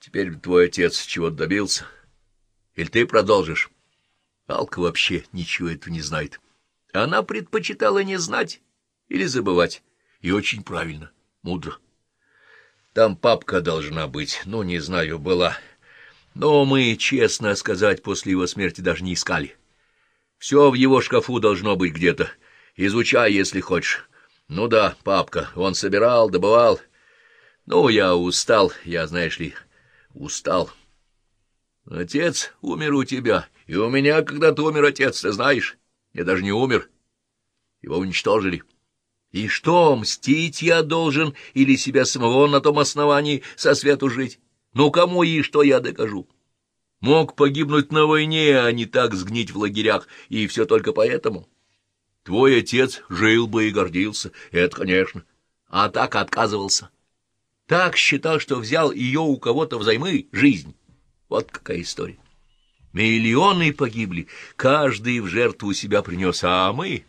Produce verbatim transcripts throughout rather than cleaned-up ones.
Теперь твой отец чего-то добился. Или ты продолжишь? Алка вообще ничего этого не знает. Она предпочитала не знать или забывать. И очень правильно, мудро. Там папка должна быть, ну, не знаю, была. Но мы, честно сказать, после его смерти даже не искали. Все в его шкафу должно быть где-то. Изучай, если хочешь. Ну да, папка, он собирал, добывал. Ну, я устал, я, знаешь ли, устал. Отец умер у тебя, и у меня когда-то умер отец, ты знаешь. Я даже не умер. Его уничтожили. И что, мстить я должен или себя самого на том основании со свету жить? Ну, кому и что я докажу? Мог погибнуть на войне, а не так сгнить в лагерях, и все только поэтому. Твой отец жил бы и гордился, это, конечно, а так отказывался. Так считал, что взял ее у кого-то взаймы жизнь. Вот какая история. Миллионы погибли, каждый в жертву себя принес, а мы...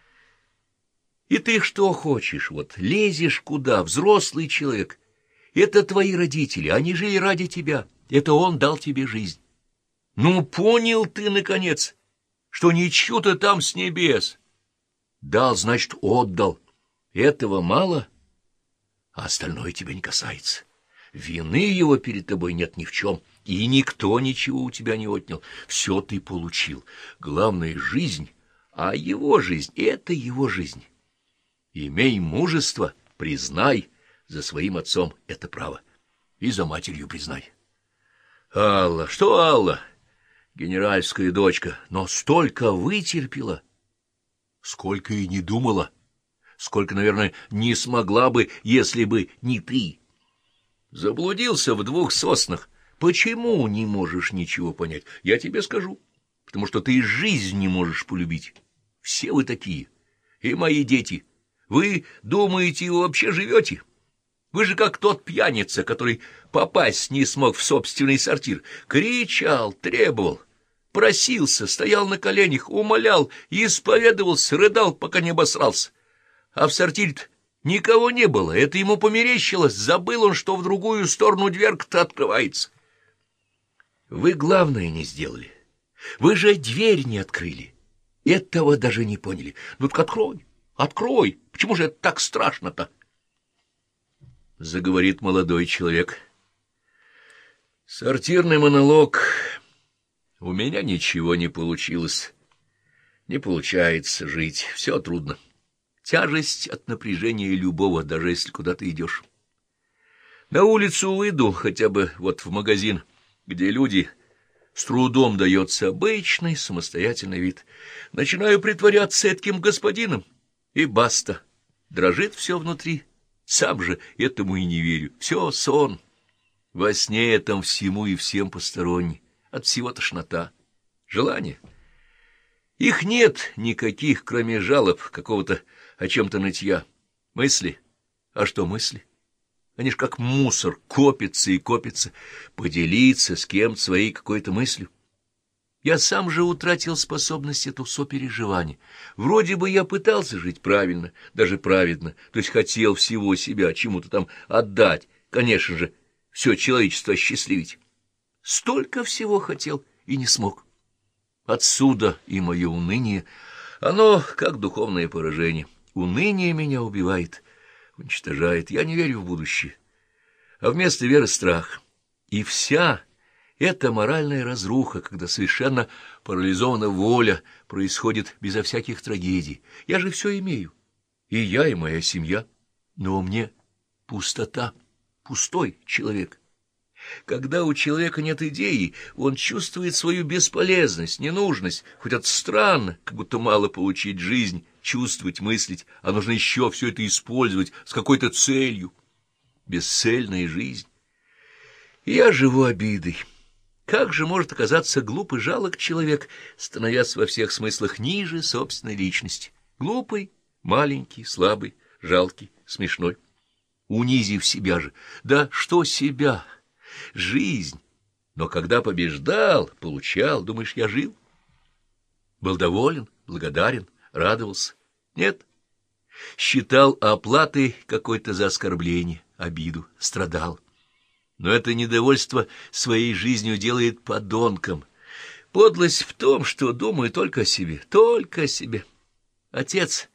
И ты что хочешь, вот лезешь куда, взрослый человек. Это твои родители, они жили ради тебя, это он дал тебе жизнь. Ну, понял ты, наконец, что не чью-то там с небес. Дал, значит, отдал. Этого мало, а остальное тебя не касается. Вины его перед тобой нет ни в чем, и никто ничего у тебя не отнял. Все ты получил. Главное — жизнь, а его жизнь — это его жизнь. Имей мужество, признай за своим отцом это право, и за матерью признай. Алла, что Алла? Генеральская дочка, но столько вытерпела, сколько и не думала, сколько, наверное, не смогла бы, если бы не ты. Заблудился в двух соснах. Почему не можешь ничего понять? Я тебе скажу, потому что ты жизнь не можешь полюбить. Все вы такие, и мои дети. Вы думаете, вы вообще живете? Вы же как тот пьяница, который попасть не смог в собственный сортир. Кричал, требовал, просился, стоял на коленях, умолял, исповедовался, рыдал, пока не обосрался. А в сортире никого не было, это ему померещилось, забыл он, что в другую сторону дверка-то открывается. Вы главное не сделали. Вы же дверь не открыли. Этого даже не поняли. Ну-ка открой, открой. Почему же это так страшно-то? Заговорит молодой человек. Сортирный монолог. У меня ничего не получилось. Не получается жить. Все трудно. Тяжесть от напряжения любого, даже если куда-то идешь. На улицу выйду, хотя бы вот в магазин, где люди... С трудом дается обычный самостоятельный вид. Начинаю притворяться этким господином, и баста. Дрожит все внутри. Сам же этому и не верю. Все сон. Во сне этом всему и всем посторонний. От всего тошнота. Желания. Их нет никаких, кроме жалоб, какого-то о чем-то нытья. Мысли. А что мысли? Они ж как мусор, копятся и копятся. Поделиться с кем-то своей какой-то мыслью. Я сам же утратил способность эту сопереживания. Вроде бы я пытался жить правильно, даже праведно, то есть хотел всего себя чему-то там отдать, конечно же, все человечество осчастливить. Столько всего хотел и не смог. Отсюда и мое уныние, оно как духовное поражение. Уныние меня убивает, уничтожает. Я не верю в будущее, а вместо веры страх. И вся эта моральная разруха, когда совершенно парализована воля, происходит безо всяких трагедий. Я же все имею, и я, и моя семья, но мне пустота, пустой человек. Когда у человека нет идеи, он чувствует свою бесполезность, ненужность, хоть это странно, как будто мало получить жизнь, чувствовать, мыслить, а нужно еще все это использовать с какой-то целью. Бесцельная жизнь. И я живу обидой. Как же может оказаться глуп и жалок человек, становясь во всех смыслах ниже собственной личности? Глупый, маленький, слабый, жалкий, смешной. Унизив себя же. Да что себя? Жизнь. Но когда побеждал, получал, думаешь, я жил? Был доволен, благодарен, радовался? Нет. Считал оплатой какой-то за оскорбление, обиду, страдал. Но это недовольство своей жизнью делает подонком. Подлость в том, что думаю только о себе, только о себе. Отец